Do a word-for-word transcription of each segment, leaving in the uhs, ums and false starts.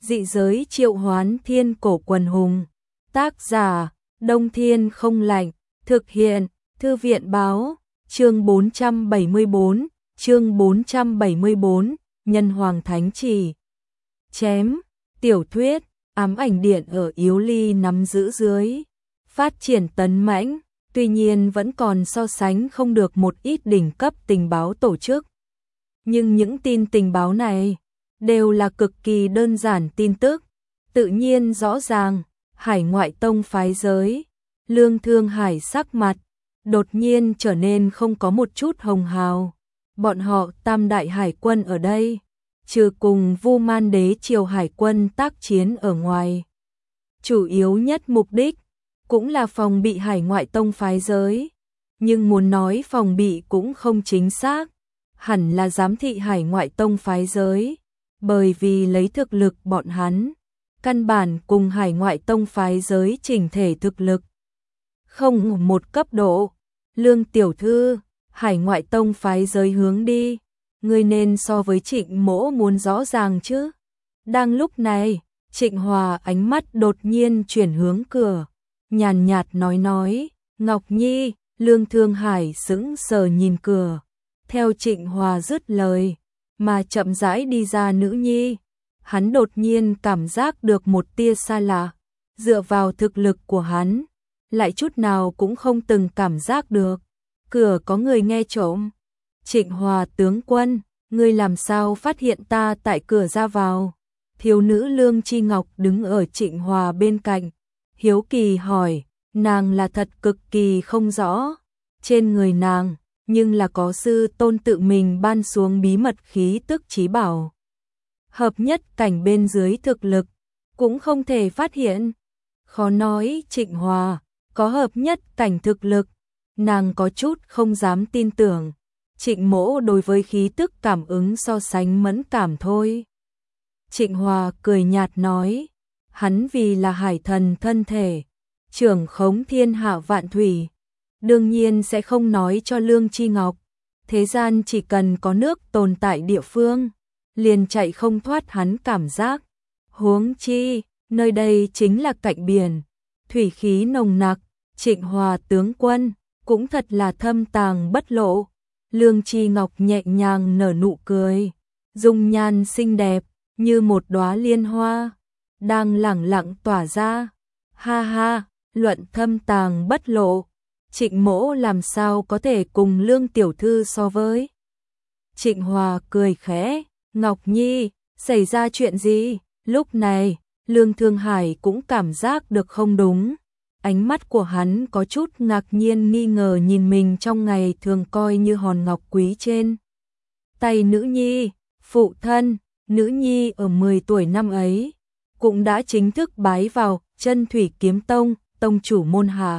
Dị giới triệu hoán thiên cổ quần hùng. Tác giả, Đông Thiên không lạnh. Thực hiện, Thư viện báo. Chương bốn trăm bảy mươi tư, chương bốn trăm bảy mươi tư, Nhân Hoàng Thánh Chỉ. Chém, tiểu thuyết, ám ảnh điện ở Yếu Ly nắm giữ dưới. Phát triển tấn mãnh, tuy nhiên vẫn còn so sánh không được một ít đỉnh cấp tình báo tổ chức. Nhưng những tin tình báo này đều là cực kỳ đơn giản tin tức, tự nhiên rõ ràng. Hải ngoại tông phái giới, Lương Thương Hải sắc mặt đột nhiên trở nên không có một chút hồng hào. Bọn họ tam đại hải quân ở đây, trừ cùng Vu Man Đế triều hải quân tác chiến ở ngoài, chủ yếu nhất mục đích cũng là phòng bị hải ngoại tông phái giới. Nhưng muốn nói phòng bị cũng không chính xác, hẳn là giám thị hải ngoại tông phái giới, bởi vì lấy thực lực bọn hắn, căn bản cùng hải ngoại tông phái giới chỉnh thể thực lực không một cấp độ. Lương tiểu thư, hải ngoại tông phái giới hướng đi, ngươi nên so với Trịnh Mỗ muốn rõ ràng chứ. Đang lúc này, Trịnh Hòa ánh mắt đột nhiên chuyển hướng cửa, nhàn nhạt nói nói, Ngọc Nhi. Lương Thương Hải sững sờ nhìn cửa, theo Trịnh Hòa dứt lời mà chậm rãi đi ra nữ nhi. Hắn đột nhiên cảm giác được một tia xa lạ, dựa vào thực lực của hắn, lại chút nào cũng không từng cảm giác được cửa có người nghe trộm. Trịnh Hòa tướng quân, ngươi làm sao phát hiện ta tại cửa ra vào? Thiếu nữ Lương Chi Ngọc đứng ở Trịnh Hòa bên cạnh, hiếu kỳ hỏi. Nàng là thật cực kỳ không rõ, trên người nàng nhưng là có sư tôn tự mình ban xuống bí mật khí tức chí bảo. Hợp nhất cảnh bên dưới thực lực cũng không thể phát hiện. Khó nói Trịnh Hòa có hợp nhất cảnh thực lực, nàng có chút không dám tin tưởng. Trịnh Mỗ đối với khí tức cảm ứng so sánh mẫn cảm thôi. Trịnh Hòa cười nhạt nói, hắn vì là hải thần thân thể, trưởng khống thiên hạ vạn thủy, đương nhiên sẽ không nói cho Lương Chi Ngọc. Thế gian chỉ cần có nước tồn tại địa phương, liền chạy không thoát hắn cảm giác. Huống chi, nơi đây chính là cạnh biển, thủy khí nồng nặc. Trịnh Hòa tướng quân cũng thật là thâm tàng bất lộ. Lương Chi Ngọc nhẹ nhàng nở nụ cười, dung nhan xinh đẹp như một đóa liên hoa đang lẳng lặng tỏa ra. Ha ha, luận thâm tàng bất lộ, Trịnh Mỗ làm sao có thể cùng Lương tiểu thư so với. Trịnh Hòa cười khẽ, Ngọc Nhi, xảy ra chuyện gì? Lúc này, Lương Thương Hải cũng cảm giác được không đúng. Ánh mắt của hắn có chút ngạc nhiên nghi ngờ nhìn mình trong ngày thường coi như hòn ngọc quý trên tay nữ nhi. Phụ thân, nữ nhi ở mười tuổi năm ấy cũng đã chính thức bái vào Chân Thủy Kiếm Tông, tông chủ môn hạ.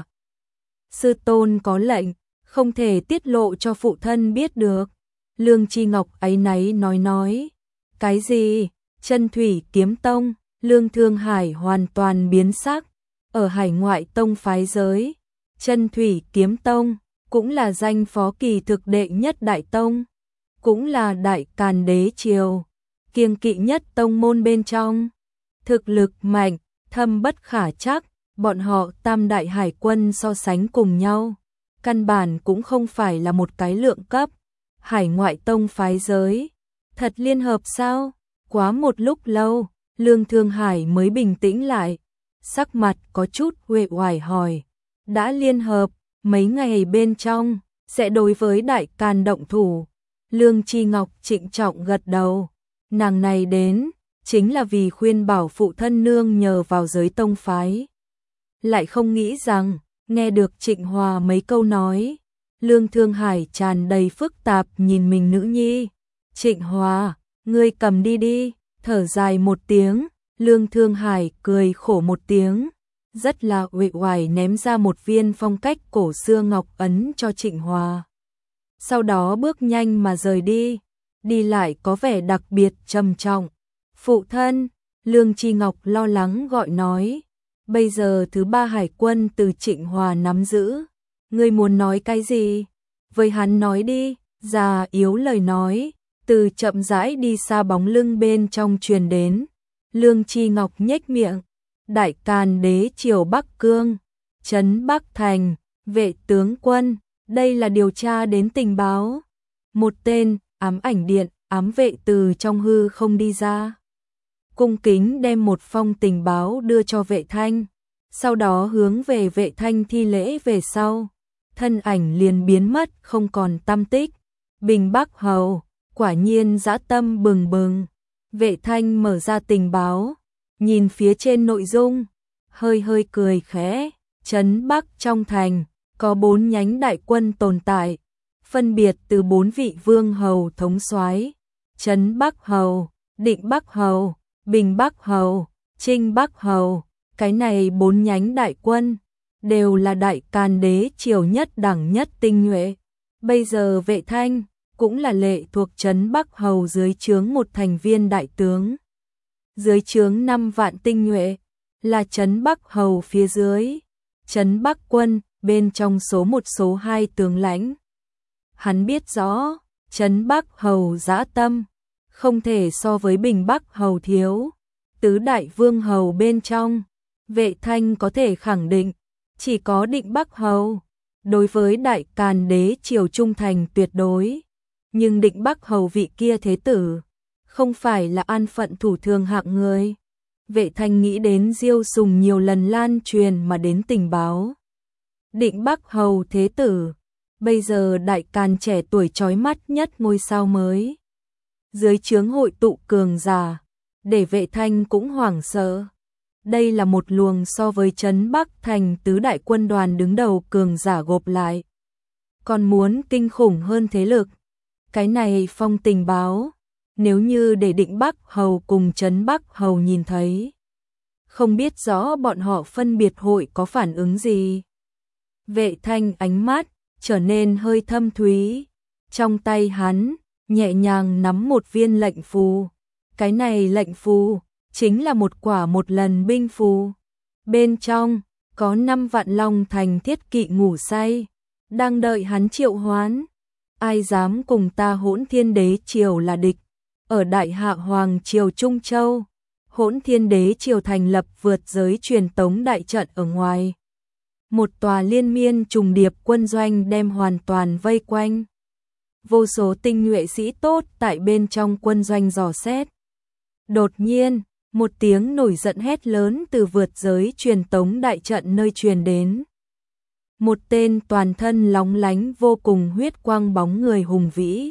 Sư tôn có lệnh, không thể tiết lộ cho phụ thân biết được. Lương Chi Ngọc áy náy nói nói. Cái gì? Chân Thủy Kiếm Tông? Lương Thương Hải hoàn toàn biến sắc. Ở hải ngoại tông phái giới, Chân Thủy Kiếm Tông cũng là danh phó kỳ thực đệ nhất đại tông, cũng là đại càn đế triều kiêng kỵ nhất tông môn bên trong. Thực lực mạnh, thâm bất khả chắc, bọn họ tam đại hải quân so sánh cùng nhau, căn bản cũng không phải là một cái lượng cấp. Hải ngoại tông phái giới, thật liên hợp sao? Quá một lúc lâu, Lương Thương Hải mới bình tĩnh lại, sắc mặt có chút uể oải hỏi, đã liên hợp, mấy ngày bên trong sẽ đối với đại càn động thủ. Lương Chi Ngọc trịnh trọng gật đầu, nàng này đến chính là vì khuyên bảo phụ thân nương nhờ vào giới tông phái. Lại không nghĩ rằng, nghe được Trịnh Hòa mấy câu nói, Lương Thương Hải tràn đầy phức tạp nhìn mình nữ nhi. Trịnh Hòa, ngươi cầm đi đi. Thở dài một tiếng, Lương Thương Hải cười khổ một tiếng, rất là uể oải ném ra một viên phong cách cổ xưa ngọc ấn cho Trịnh Hòa. Sau đó bước nhanh mà rời đi, đi lại có vẻ đặc biệt trầm trọng. Phụ thân, Lương Chi Ngọc lo lắng gọi nói, bây giờ thứ ba hải quân từ Trịnh Hòa nắm giữ, ngươi muốn nói cái gì? Với hắn nói đi. Già yếu lời nói, từ chậm rãi đi xa bóng lưng bên trong truyền đến. Lương Chi Ngọc nhếch miệng, Đại Càn Đế triều Bắc Cương, trấn Bắc Thành, vệ tướng quân, đây là điều tra đến tình báo. Một tên, ám ảnh điện, ám vệ từ trong hư không đi ra. Cung kính đem một phong tình báo đưa cho Vệ Thanh, sau đó hướng về Vệ Thanh thi lễ về sau. Thân ảnh liền biến mất không còn tăm tích. Bình Bắc Hầu, quả nhiên dã tâm bừng bừng. Vệ Thanh mở ra tình báo, nhìn phía trên nội dung, hơi hơi cười khẽ. Trấn Bắc trong thành, có bốn nhánh đại quân tồn tại, phân biệt từ bốn vị vương hầu thống soái: Trấn Bắc Hầu, Định Bắc Hầu, Bình Bắc Hầu, Trinh Bắc Hầu. Cái này bốn nhánh đại quân đều là Đại Càn Đế triều nhất đẳng nhất tinh nhuệ. Bây giờ Vệ Thanh cũng là lệ thuộc Trấn Bắc Hầu dưới trướng một thành viên đại tướng. Dưới trướng năm vạn tinh nhuệ, là Trấn Bắc Hầu phía dưới. Trấn Bắc quân, bên trong số một số hai tướng lãnh. Hắn biết rõ, Trấn Bắc Hầu dã tâm, không thể so với Bình Bắc Hầu thiếu. Tứ đại vương hầu bên trong, Vệ Thanh có thể khẳng định, chỉ có Định Bắc Hầu đối với Đại Càn Đế triều trung thành tuyệt đối. Nhưng Định Bắc Hầu vị kia thế tử, không phải là an phận thủ thường hạng người. Vệ Thanh nghĩ đến Diêu Sùng nhiều lần lan truyền mà đến tình báo. Định Bắc Hầu thế tử, bây giờ Đại Càn trẻ tuổi chói mắt nhất ngôi sao mới. Dưới trướng hội tụ cường giả, để Vệ Thanh cũng hoảng sợ. Đây là một luồng so với Trấn Bắc thành tứ đại quân đoàn đứng đầu cường giả gộp lại. Còn muốn kinh khủng hơn thế lực. Cái này phong tình báo, nếu như để Định Bắc Hầu cùng Trấn Bắc Hầu nhìn thấy, không biết rõ bọn họ phân biệt hội có phản ứng gì. Vệ Thanh ánh mắt trở nên hơi thâm thúy, trong tay hắn nhẹ nhàng nắm một viên lệnh phù. Cái này lệnh phù chính là một quả một lần binh phù. Bên trong có năm vạn long thành thiết kỵ ngủ say, đang đợi hắn triệu hoán. Ai dám cùng ta Hỗn Thiên Đế triều là địch? Ở Đại Hạ Hoàng triều Trung Châu, Hỗn Thiên Đế triều thành lập vượt giới truyền tống đại trận ở ngoài. Một tòa liên miên trùng điệp quân doanh đem hoàn toàn vây quanh. Vô số tinh nhuệ sĩ tốt tại bên trong quân doanh dò xét. Đột nhiên, một tiếng nổi giận hét lớn từ vượt giới truyền tống đại trận nơi truyền đến. Một tên toàn thân lóng lánh vô cùng huyết quang bóng người hùng vĩ,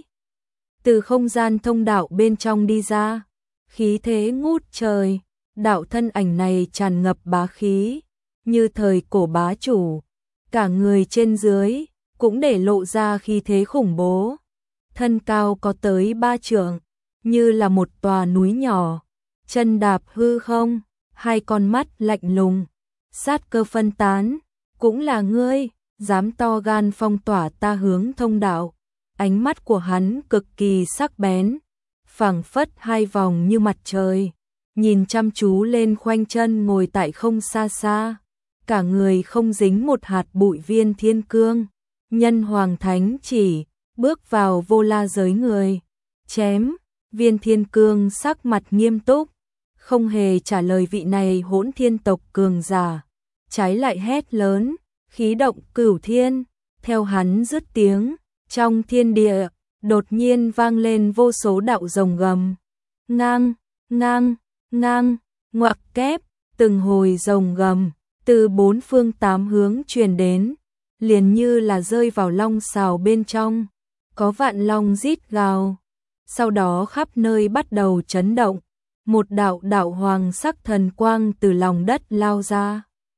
từ không gian thông đạo bên trong đi ra, khí thế ngút trời. Đạo thân ảnh này tràn ngập bá khí, như thời cổ bá chủ, cả người trên dưới cũng để lộ ra khí thế khủng bố. Thân cao có tới ba trượng, như là một tòa núi nhỏ, chân đạp hư không, hai con mắt lạnh lùng, sát cơ phân tán. Cũng là ngươi, dám to gan phong tỏa ta hướng thông đạo. Ánh mắt của hắn cực kỳ sắc bén, phảng phất hai vòng như mặt trời, nhìn chăm chú lên khoanh chân ngồi tại không xa xa, cả người không dính một hạt bụi Viên Thiên Cương, nhân hoàng thánh chỉ, bước vào vô la giới người. Chém, Viên Thiên Cương sắc mặt nghiêm túc, không hề trả lời vị này Hỗn Thiên tộc cường giả, trái lại hét lớn, khí động cửu thiên. Theo hắn dứt tiếng, trong thiên địa đột nhiên vang lên vô số đạo rồng gầm. Ngang, ngang, ngang, ngoặc kép, từng hồi rồng gầm từ bốn phương tám hướng truyền đến, liền như là rơi vào long xào bên trong, có vạn long rít gào. Sau đó khắp nơi bắt đầu chấn động, một đạo đạo hoàng sắc thần quang từ lòng đất lao ra,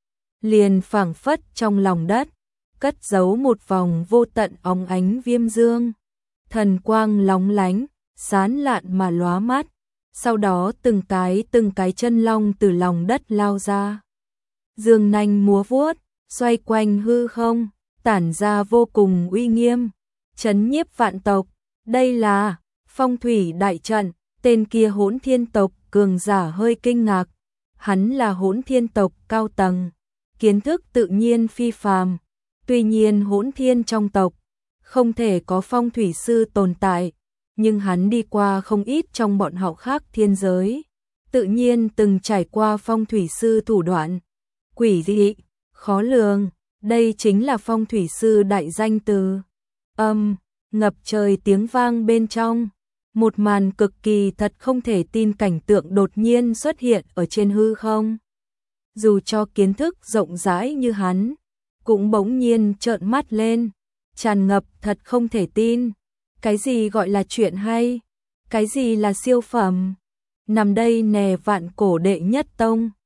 liền phảng phất trong lòng đất cất giấu một vòng vô tận óng ánh viêm dương, thần quang lóng lánh, sáng lạn mà lóa mắt. Sau đó từng cái từng cái chân long từ lòng đất lao ra, dương nanh múa vuốt, xoay quanh hư không, tản ra vô cùng uy nghiêm, chấn nhiếp vạn tộc. Đây là phong thủy đại trận. Tên kia Hỗn Thiên tộc cường giả hơi kinh ngạc, hắn là Hỗn Thiên tộc cao tầng, kiến thức tự nhiên phi phàm. Tuy nhiên Hỗn Thiên trong tộc không thể có phong thủy sư tồn tại, nhưng hắn đi qua không ít trong bọn họ khác thiên giới, tự nhiên từng trải qua phong thủy sư thủ đoạn quỷ dị, khó lường, đây chính là phong thủy sư đại danh từ. Âm, ngập trời tiếng vang bên trong, một màn cực kỳ thật không thể tin cảnh tượng đột nhiên xuất hiện ở trên hư không. Dù cho kiến thức rộng rãi như hắn, cũng bỗng nhiên trợn mắt lên, tràn ngập thật không thể tin. Cái gì gọi là chuyện hay? Cái gì là siêu phẩm? Nằm đây nè vạn cổ đệ nhất tông,